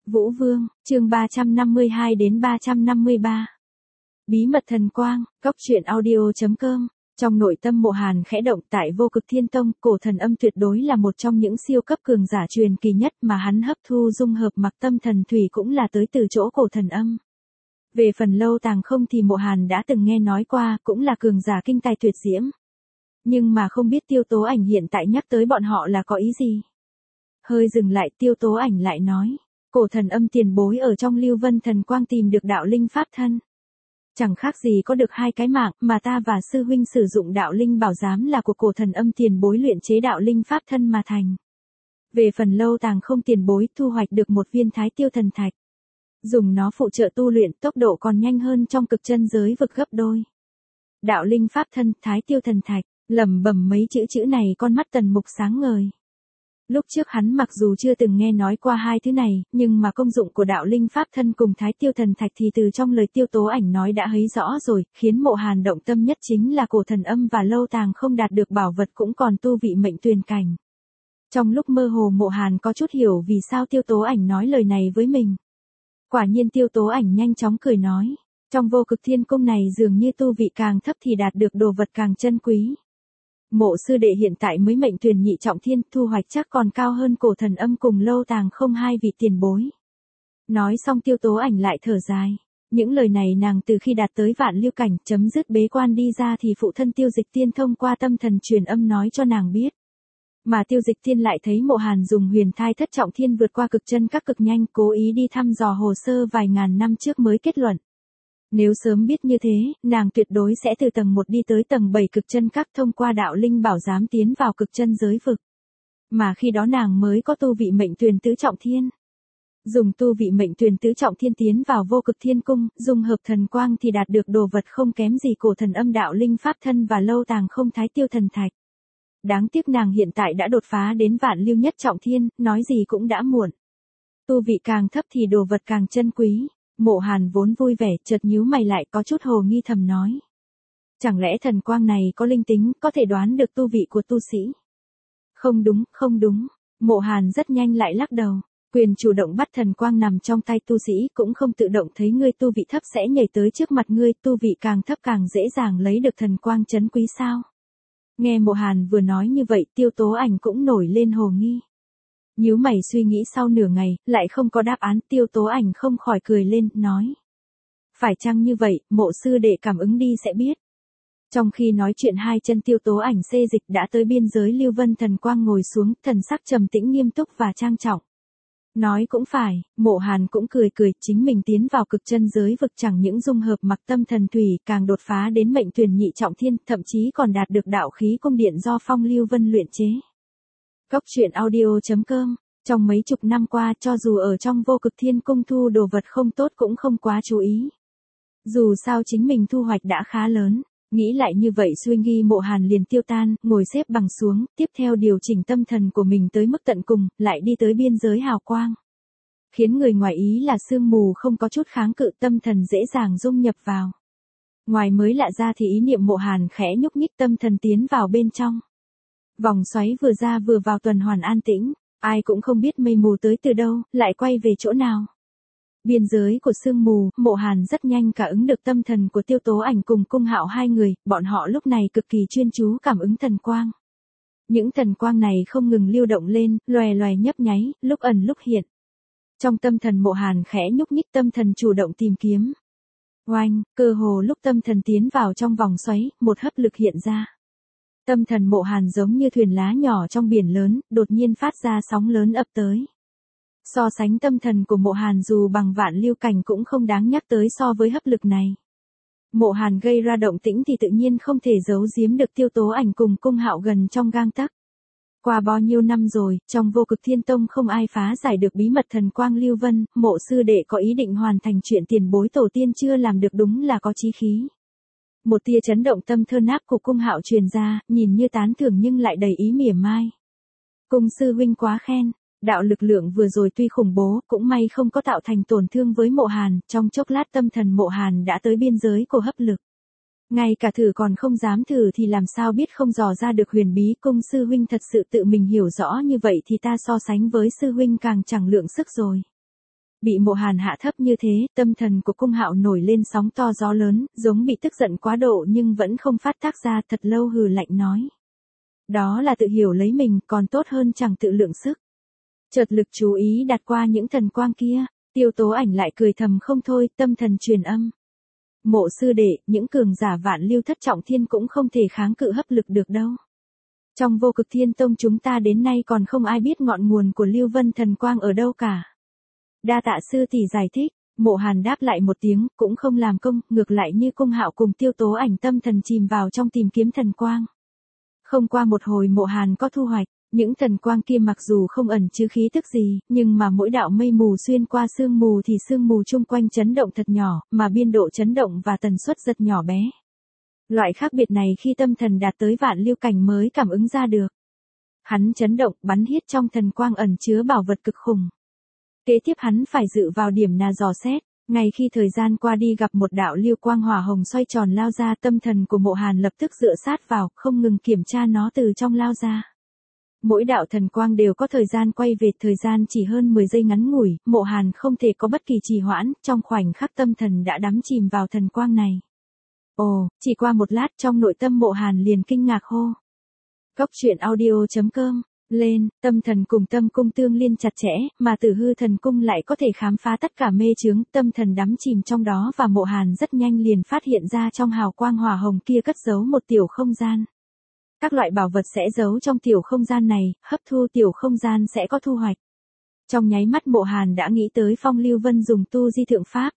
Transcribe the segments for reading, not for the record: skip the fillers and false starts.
Vũ Vương, chương 352 đến 353. Bí mật thần quang, góc truyện audio.com. Trong nội tâm Mộ Hàn khẽ động, tại Vô Cực Thiên Tông, cổ thần âm tuyệt đối là một trong những siêu cấp cường giả truyền kỳ nhất mà hắn hấp thu dung hợp mặc tâm thần thủy cũng là tới từ chỗ cổ thần âm. Về phần Lâu Tàng Không thì Mộ Hàn đã từng nghe nói qua, cũng là cường giả kinh tài tuyệt diễm. Nhưng mà không biết Tiêu Tố Ảnh hiện tại nhắc tới bọn họ là có ý gì. Hơi dừng lại, Tiêu Tố Ảnh lại nói. Cổ thần âm tiền bối ở trong Lưu Vân Thần Quang tìm được đạo linh pháp thân. Chẳng khác gì có được hai cái mạng, mà ta và sư huynh sử dụng đạo linh bảo giám là của cổ thần âm tiền bối luyện chế đạo linh pháp thân mà thành. Về phần Lâu Tàng Không tiền bối thu hoạch được một viên Thái Tiêu thần thạch. Dùng nó phụ trợ tu luyện, tốc độ còn nhanh hơn trong cực chân giới vực gấp đôi. Đạo linh pháp thân, Thái Tiêu thần thạch, lẩm bẩm mấy chữ này, con mắt Tần Mục sáng ngời. Lúc trước hắn mặc dù chưa từng nghe nói qua hai thứ này, nhưng mà công dụng của đạo linh pháp thân cùng Thái Tiêu thần thạch thì từ trong lời Tiêu Tố Ảnh nói đã thấy rõ rồi, khiến Mộ Hàn động tâm nhất chính là cổ thần âm và Lâu Tàng Không đạt được bảo vật cũng còn tu vị mệnh tuyền cảnh. Trong lúc mơ hồ Mộ Hàn có chút hiểu vì sao Tiêu Tố Ảnh nói lời này với mình. Quả nhiên Tiêu Tố Ảnh nhanh chóng cười nói, trong Vô Cực Thiên Cung này dường như tu vị càng thấp thì đạt được đồ vật càng chân quý. Mộ sư đệ hiện tại mới mệnh tuyền nhị trọng thiên, thu hoạch chắc còn cao hơn cổ thần âm cùng Lâu Tàng Không hai vị tiền bối. Nói xong Tiêu Tố Ảnh lại thở dài. Những lời này nàng từ khi đạt tới Vạn Lưu cảnh chấm dứt bế quan đi ra thì phụ thân Tiêu Dịch Tiên thông qua tâm thần truyền âm nói cho nàng biết. Mà Tiêu Dịch Tiên lại thấy Mộ Hàn dùng huyền thai thất trọng thiên vượt qua cực chân các cực nhanh, cố ý đi thăm dò hồ sơ vài ngàn năm trước mới kết luận. Nếu sớm biết như thế, nàng tuyệt đối sẽ từ tầng 1 đi tới tầng 7 cực chân các thông qua đạo linh bảo giám tiến vào cực chân giới vực. Mà khi đó nàng mới có tu vị mệnh tuyền tứ trọng thiên. Dùng tu vị mệnh tuyền tứ trọng thiên tiến vào Vô Cực Thiên Cung, dùng hợp thần quang thì đạt được đồ vật không kém gì cổ thần âm đạo linh pháp thân và Lâu Tàng Không Thái Tiêu thần thạch. Đáng tiếc nàng hiện tại đã đột phá đến Vạn Lưu nhất trọng thiên, nói gì cũng đã muộn. Tu vị càng thấp thì đồ vật càng chân quý. Mộ Hàn vốn vui vẻ, chợt nhíu mày lại có chút hồ nghi thầm nói. Chẳng lẽ thần quang này có linh tính, có thể đoán được tu vị của tu sĩ? Không đúng, không đúng. Mộ Hàn rất nhanh lại lắc đầu. Quyền chủ động bắt thần quang nằm trong tay tu sĩ, cũng không tự động thấy ngươi tu vị thấp sẽ nhảy tới trước mặt ngươi, tu vị càng thấp càng dễ dàng lấy được thần quang trấn quý sao? Nghe Mộ Hàn vừa nói như vậy, Tiêu Tố Ảnh cũng nổi lên hồ nghi. Nhíu mày suy nghĩ sau nửa ngày, lại không có đáp án, Tiêu Tố Ảnh không khỏi cười lên, nói. Phải chăng như vậy, Mộ sư đệ cảm ứng đi sẽ biết. Trong khi nói chuyện hai chân Tiêu Tố Ảnh xê dịch đã tới biên giới Lưu Vân Thần Quang ngồi xuống, thần sắc trầm tĩnh nghiêm túc và trang trọng. Nói cũng phải, Mộ Hàn cũng cười, chính mình tiến vào cực chân giới vực chẳng những dung hợp mặc tâm thần thủy, càng đột phá đến mệnh tuyền nhị trọng thiên, thậm chí còn đạt được đạo khí cung điện do Phong Lưu Vân luyện chế. Góc truyện audio.com. Trong mấy chục năm qua, cho dù ở trong Vô Cực Thiên Cung thu đồ vật không tốt cũng không quá chú ý. Dù sao chính mình thu hoạch đã khá lớn. Nghĩ lại như vậy suy nghi Mộ Hàn liền tiêu tan, ngồi xếp bằng xuống, tiếp theo điều chỉnh tâm thần của mình tới mức tận cùng, lại đi tới biên giới hào quang. Khiến người ngoài ý là sương mù không có chút kháng cự, tâm thần dễ dàng dung nhập vào. Ngoài mới lạ ra thì ý niệm Mộ Hàn khẽ nhúc nhích, tâm thần tiến vào bên trong. Vòng xoáy vừa ra vừa vào tuần hoàn an tĩnh, ai cũng không biết mây mù tới từ đâu, lại quay về chỗ nào. Biên giới của sương mù, Mộ Hàn rất nhanh cả ứng được tâm thần của Tiêu Tố Ảnh cùng Cung Hạo hai người, bọn họ lúc này cực kỳ chuyên chú cảm ứng thần quang. Những thần quang này không ngừng lưu động lên, lòe lòe nhấp nháy, lúc ẩn lúc hiện. Trong tâm thần Mộ Hàn khẽ nhúc nhích, tâm thần chủ động tìm kiếm. Oanh, cơ hồ lúc tâm thần tiến vào trong vòng xoáy, một hấp lực hiện ra. Tâm thần Mộ Hàn giống như thuyền lá nhỏ trong biển lớn, đột nhiên phát ra sóng lớn ập tới. So sánh tâm thần của Mộ Hàn dù bằng Vạn Lưu cảnh cũng không đáng nhắc tới so với hấp lực này. Mộ Hàn gây ra động tĩnh thì tự nhiên không thể giấu giếm được Tiêu Tố Ảnh cùng Cung Hạo gần trong gang tấc. Qua bao nhiêu năm rồi, trong Vô Cực Thiên Tông không ai phá giải được bí mật thần quang Lưu Vân, Mộ sư đệ có ý định hoàn thành chuyện tiền bối tổ tiên chưa làm được, đúng là có chí khí. Một tia chấn động tâm thơ náp của Cung Hạo truyền ra, nhìn như tán thưởng nhưng lại đầy ý mỉa mai. Cung sư huynh quá khen. Đạo lực lượng vừa rồi tuy khủng bố, cũng may không có tạo thành tổn thương với Mộ Hàn, trong chốc lát tâm thần Mộ Hàn đã tới biên giới của hấp lực. Ngay cả thử còn không dám thử thì làm sao biết không dò ra được huyền bí, Cung sư huynh thật sự tự mình hiểu rõ như vậy thì ta so sánh với sư huynh càng chẳng lượng sức rồi. Bị Mộ Hàn hạ thấp như thế, tâm thần của Cung Hạo nổi lên sóng to gió lớn, giống bị tức giận quá độ nhưng vẫn không phát tác ra, thật lâu hừ lạnh nói. Đó là tự hiểu lấy mình, còn tốt hơn chẳng tự lượng sức. Chợt lực chú ý đặt qua những thần quang kia, Tiêu Tố Ảnh lại cười thầm không thôi, tâm thần truyền âm. Mộ sư đệ, những cường giả vạn lưu thất trọng thiên cũng không thể kháng cự hấp lực được đâu. Trong Vô Cực Thiên Tông chúng ta đến nay còn không ai biết ngọn nguồn của Lưu Vân thần quang ở đâu cả. Đa tạ sư tỷ giải thích, Mộ Hàn đáp lại một tiếng, cũng không làm công, ngược lại như Cung Hạo cùng Tiêu Tố Ảnh tâm thần chìm vào trong tìm kiếm thần quang. Không qua một hồi Mộ Hàn có thu hoạch, những thần quang kia mặc dù không ẩn chứa khí tức gì, nhưng mà mỗi đạo mây mù xuyên qua sương mù thì sương mù chung quanh chấn động thật nhỏ, mà biên độ chấn động và tần suất rất nhỏ bé. Loại khác biệt này khi tâm thần đạt tới vạn lưu cảnh mới cảm ứng ra được. Hắn chấn động, bắn hiết trong thần quang ẩn chứa bảo vật cực khủng. Kế tiếp hắn phải dự vào điểm nào dò xét, ngay khi thời gian qua đi gặp một đạo lưu quang hỏa hồng xoay tròn lao ra, tâm thần của Mộ Hàn lập tức dựa sát vào, không ngừng kiểm tra nó từ trong lao ra. Mỗi đạo thần quang đều có thời gian quay về, thời gian chỉ hơn 10 giây ngắn ngủi, Mộ Hàn không thể có bất kỳ trì hoãn, trong khoảnh khắc tâm thần đã đắm chìm vào thần quang này. Ồ, chỉ qua một lát trong nội tâm Mộ Hàn liền kinh ngạc hô. Góc truyện audio.com, lên, tâm thần cùng tâm cung tương liên chặt chẽ, mà Tử Hư thần cung lại có thể khám phá tất cả mê chướng, tâm thần đắm chìm trong đó và Mộ Hàn rất nhanh liền phát hiện ra trong hào quang hỏa hồng kia cất giấu một tiểu không gian. Các loại bảo vật sẽ giấu trong tiểu không gian này, hấp thu tiểu không gian sẽ có thu hoạch. Trong nháy mắt Mộ Hàn đã nghĩ tới Phong Lưu Vân dùng tu di thượng pháp.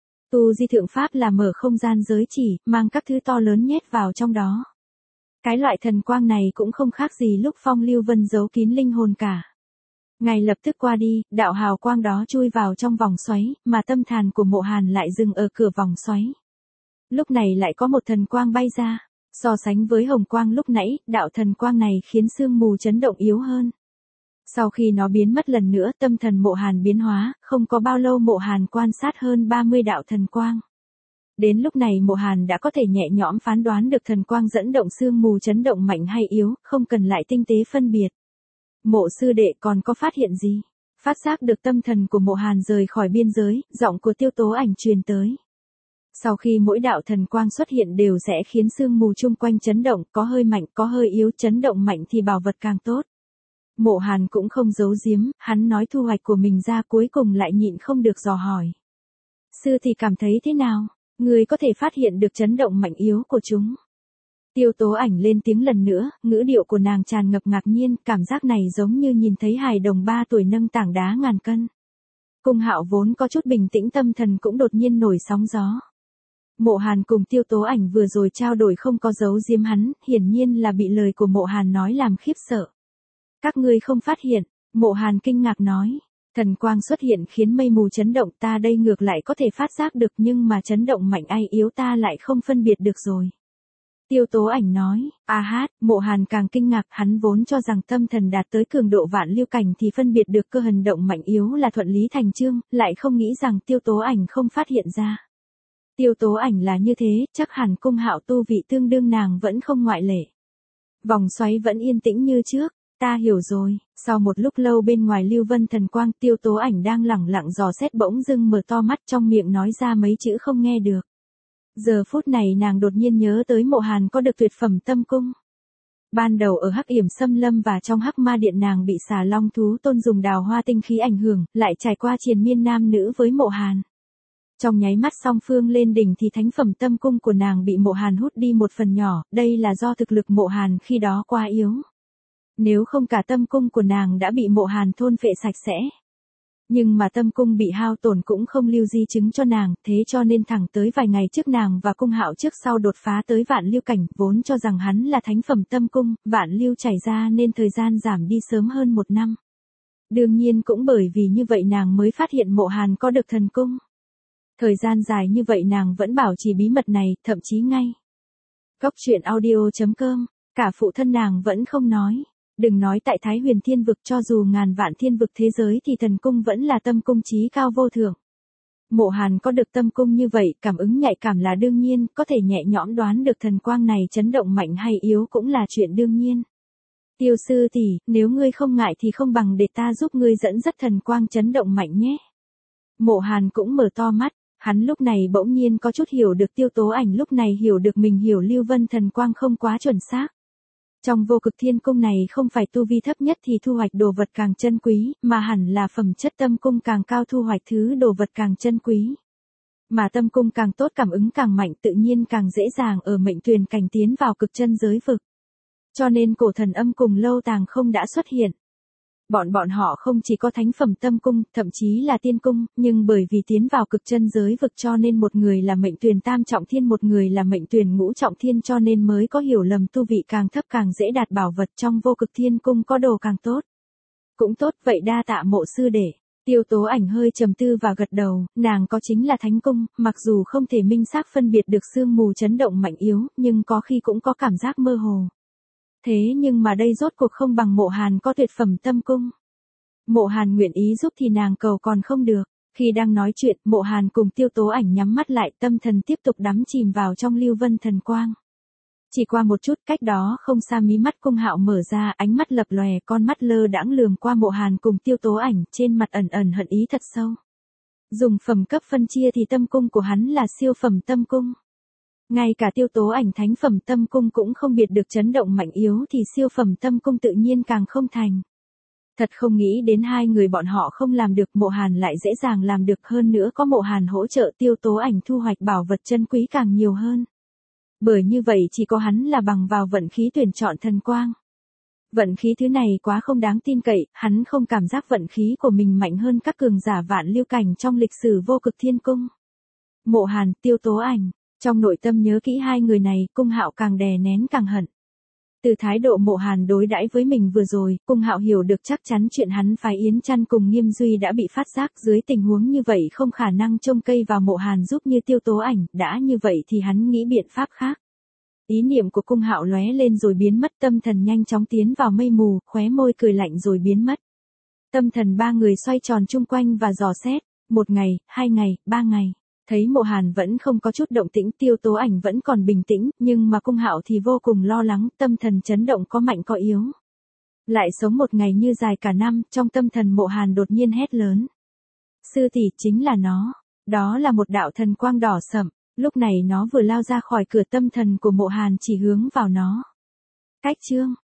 Tu di thượng pháp là mở không gian giới chỉ, mang các thứ to lớn nhét vào trong đó. Cái loại thần quang này cũng không khác gì lúc Phong Lưu Vân giấu kín linh hồn cả. Ngay lập tức qua đi, đạo hào quang đó chui vào trong vòng xoáy, mà tâm thần của Mộ Hàn lại dừng ở cửa vòng xoáy. Lúc này lại có một thần quang bay ra. So sánh với hồng quang lúc nãy, đạo thần quang này khiến sương mù chấn động yếu hơn. Sau khi nó biến mất lần nữa, tâm thần Mộ Hàn biến hóa, không có bao lâu Mộ Hàn quan sát hơn 30 đạo thần quang. Đến lúc này Mộ Hàn đã có thể nhẹ nhõm phán đoán được thần quang dẫn động sương mù chấn động mạnh hay yếu, không cần lại tinh tế phân biệt. Mộ sư đệ còn có phát hiện gì? Phát giác được tâm thần của Mộ Hàn rời khỏi biên giới, giọng của Tiêu Tố Ảnh truyền tới. Sau khi mỗi đạo thần quang xuất hiện đều sẽ khiến sương mù chung quanh chấn động, có hơi mạnh, có hơi yếu, chấn động mạnh thì bảo vật càng tốt. Mộ Hàn cũng không giấu giếm, hắn nói thu hoạch của mình ra cuối cùng lại nhịn không được dò hỏi. Sư thì cảm thấy thế nào? Người có thể phát hiện được chấn động mạnh yếu của chúng. Tiêu Tố Ảnh lên tiếng lần nữa, ngữ điệu của nàng tràn ngập ngạc nhiên, cảm giác này giống như nhìn thấy hài đồng 3 tuổi nâng tảng đá ngàn cân. Cung Hạo vốn có chút bình tĩnh tâm thần cũng đột nhiên nổi sóng gió. Mộ Hàn cùng Tiêu Tố Ảnh vừa rồi trao đổi không có giấu giếm hắn, hiển nhiên là bị lời của Mộ Hàn nói làm khiếp sợ. Các ngươi không phát hiện, Mộ Hàn kinh ngạc nói. Thần quang xuất hiện khiến mây mù chấn động, ta đây ngược lại có thể phát giác được, nhưng mà chấn động mạnh hay yếu ta lại không phân biệt được rồi. Tiêu Tố Ảnh nói. Mộ Hàn càng kinh ngạc, hắn vốn cho rằng tâm thần đạt tới cường độ vạn lưu cảnh thì phân biệt được cơ hành động mạnh yếu là thuận lý thành chương, lại không nghĩ rằng Tiêu Tố Ảnh không phát hiện ra. Tiêu Tố Ảnh là như thế, chắc hẳn Cung Hạo tu vị tương đương nàng vẫn không ngoại lệ. Vòng xoáy vẫn yên tĩnh như trước, ta hiểu rồi. Sau một lúc lâu bên ngoài Lưu Vân thần quang, Tiêu Tố Ảnh đang lẳng lặng dò xét bỗng dưng mở to mắt, trong miệng nói ra mấy chữ không nghe được. Giờ phút này nàng đột nhiên nhớ tới Mộ Hàn có được tuyệt phẩm tâm cung. Ban đầu ở Hắc Yểm Xâm Lâm và trong Hắc Ma Điện nàng bị Xà Long thú tôn dùng đào hoa tinh khí ảnh hưởng, lại trải qua triền miên nam nữ với Mộ Hàn. Trong nháy mắt song phương lên đỉnh thì thánh phẩm tâm cung của nàng bị Mộ Hàn hút đi một phần nhỏ, đây là do thực lực Mộ Hàn khi đó quá yếu. Nếu không cả tâm cung của nàng đã bị Mộ Hàn thôn phệ sạch sẽ. Nhưng mà tâm cung bị hao tổn cũng không lưu di chứng cho nàng, thế cho nên thẳng tới vài ngày trước nàng và Cung Hạo trước sau đột phá tới vạn lưu cảnh, vốn cho rằng hắn là thánh phẩm tâm cung, vạn lưu chảy ra nên thời gian giảm đi sớm hơn 1 năm. Đương nhiên cũng bởi vì như vậy nàng mới phát hiện Mộ Hàn có được thần cung. Thời gian dài như vậy nàng vẫn bảo trì bí mật này, thậm chí ngay. Góc truyện audio.com, cả phụ thân nàng vẫn không nói. Đừng nói tại Thái Huyền Thiên Vực, cho dù ngàn vạn thiên vực thế giới thì thần cung vẫn là tâm cung chí cao vô thượng. Mộ Hàn có được tâm cung như vậy, cảm ứng nhạy cảm là đương nhiên, có thể nhẹ nhõm đoán được thần quang này chấn động mạnh hay yếu cũng là chuyện đương nhiên. Tiêu sư tỷ, nếu ngươi không ngại thì không bằng để ta giúp ngươi dẫn dắt thần quang chấn động mạnh nhé. Mộ Hàn cũng mở to mắt, hắn lúc này bỗng nhiên có chút hiểu được Tiêu Tố Ảnh lúc này hiểu được mình hiểu Lưu Vân Thần Quang không quá chuẩn xác. Trong vô cực thiên cung này không phải tu vi thấp nhất thì thu hoạch đồ vật càng chân quý, mà hẳn là phẩm chất tâm cung càng cao thu hoạch thứ đồ vật càng chân quý. Mà tâm cung càng tốt cảm ứng càng mạnh tự nhiên càng dễ dàng ở mệnh tuyền cảnh tiến vào cực chân giới vực. Cho nên cổ thần âm cùng Lâu Tàng không đã xuất hiện. Bọn họ không chỉ có thánh phẩm tâm cung, thậm chí là tiên cung, nhưng bởi vì tiến vào cực chân giới vực cho nên một người là mệnh tuyền tam trọng thiên một người là mệnh tuyền ngũ trọng thiên cho nên mới có hiểu lầm tu vị càng thấp càng dễ đạt bảo vật trong vô cực thiên cung có đồ càng tốt. Cũng tốt vậy đa tạ Mộ sư đệ. Tiêu Tố Ảnh hơi trầm tư và gật đầu, nàng có chính là thánh cung, mặc dù không thể minh xác phân biệt được sương mù chấn động mạnh yếu, nhưng có khi cũng có cảm giác mơ hồ. Thế nhưng mà đây rốt cuộc không bằng Mộ Hàn có tuyệt phẩm tâm cung. Mộ Hàn nguyện ý giúp thì nàng cầu còn không được. Khi đang nói chuyện, Mộ Hàn cùng Tiêu Tố Ảnh nhắm mắt lại, tâm thần tiếp tục đắm chìm vào trong Lưu Vân Thần Quang. Chỉ qua một chút cách đó không xa mí mắt Cung Hạo mở ra, ánh mắt lập lòe, con mắt lơ đãng lườm qua Mộ Hàn cùng Tiêu Tố Ảnh, trên mặt ẩn ẩn hận ý thật sâu. Dùng phẩm cấp phân chia thì tâm cung của hắn là siêu phẩm tâm cung. Ngay cả Tiêu Tố Ảnh thánh phẩm tâm cung cũng không biệt được chấn động mạnh yếu thì siêu phẩm tâm cung tự nhiên càng không thành. Thật không nghĩ đến hai người bọn họ không làm được, Mộ Hàn lại dễ dàng làm được, hơn nữa có Mộ Hàn hỗ trợ Tiêu Tố Ảnh thu hoạch bảo vật chân quý càng nhiều hơn. Bởi như vậy chỉ có hắn là bằng vào vận khí tuyển chọn thần quang. Vận khí thứ này quá không đáng tin cậy, hắn không cảm giác vận khí của mình mạnh hơn các cường giả vạn lưu cảnh trong lịch sử vô cực thiên cung. Mộ Hàn, Tiêu Tố Ảnh, trong nội tâm nhớ kỹ hai người này, Cung Hạo càng đè nén càng hận. Từ thái độ Mộ Hàn đối đãi với mình vừa rồi, Cung Hạo hiểu được chắc chắn chuyện hắn phái Yến Chăn cùng Nghiêm Duy đã bị phát giác, dưới tình huống như vậy không khả năng trông cây vào Mộ Hàn giúp như Tiêu Tố Ảnh, đã như vậy thì hắn nghĩ biện pháp khác. Ý niệm của Cung Hạo lóe lên rồi biến mất, tâm thần nhanh chóng tiến vào mây mù, khóe môi cười lạnh rồi biến mất. Tâm thần ba người xoay tròn chung quanh và dò xét, 1 ngày, 2 ngày, 3 ngày. Thấy Mộ Hàn vẫn không có chút động tĩnh, Tiêu Tố Ảnh vẫn còn bình tĩnh, nhưng mà Cung Hạo thì vô cùng lo lắng, tâm thần chấn động có mạnh có yếu. Lại sống 1 ngày như dài cả năm, trong tâm thần Mộ Hàn đột nhiên hét lớn. Sư tỷ, chính là nó. Đó là một đạo thần quang đỏ sẫm, lúc này nó vừa lao ra khỏi cửa, tâm thần của Mộ Hàn chỉ hướng vào nó. Cách chương